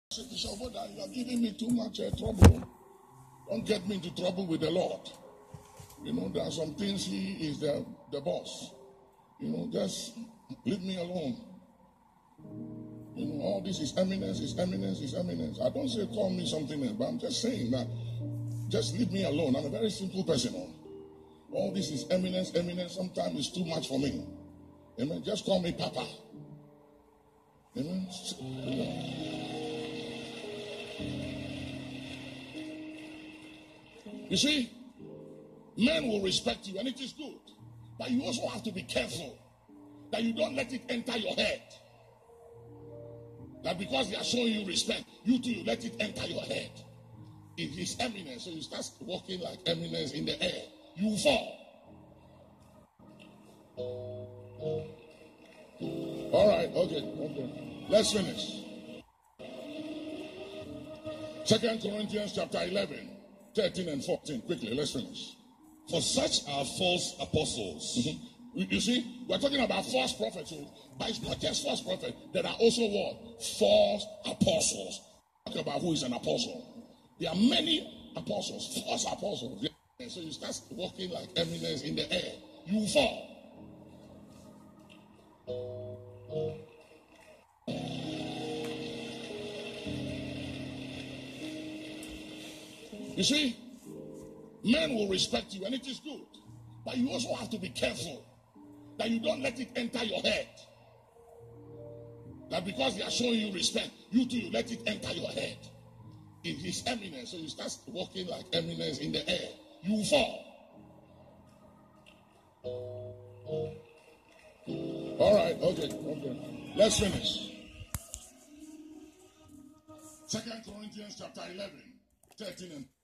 Bishop, you are giving me too much trouble. Don't get me into trouble with the Lord. You know, there are some things he is the boss. You know, just leave me alone. You know, all this is eminence, is eminence, is eminence. I don't say call me something else, but I'm just saying that just leave me alone. I'm a very simple person. All this is eminence, eminence. Sometimes it's too much for me. Amen. Just call me Papa. Amen. You see, men will respect you, and it is good. But you also have to be careful that you don't let it enter your head. That because they are showing you respect, you too, you let it enter your head. It is eminence, so you start walking like eminence in the air. You fall. All right, okay. Let's finish. 2 Corinthians chapter 11, 13 and 14. Quickly, let's finish. For such are false apostles. Mm-hmm. You see, we're talking about false prophets, but it's not just false prophets. There are also what? False apostles. Talk about who is an apostle. There are many apostles, false apostles. And so you start walking like eminence in the air. You fall. You see, men will respect you, and it is good. But you also have to be careful that you don't let it enter your head. That because they are showing you respect, you too, you let it enter your head. It is eminence, so you start walking like eminence in the air. You fall. All right, okay. Let's finish. 2 Corinthians chapter 11, 13 and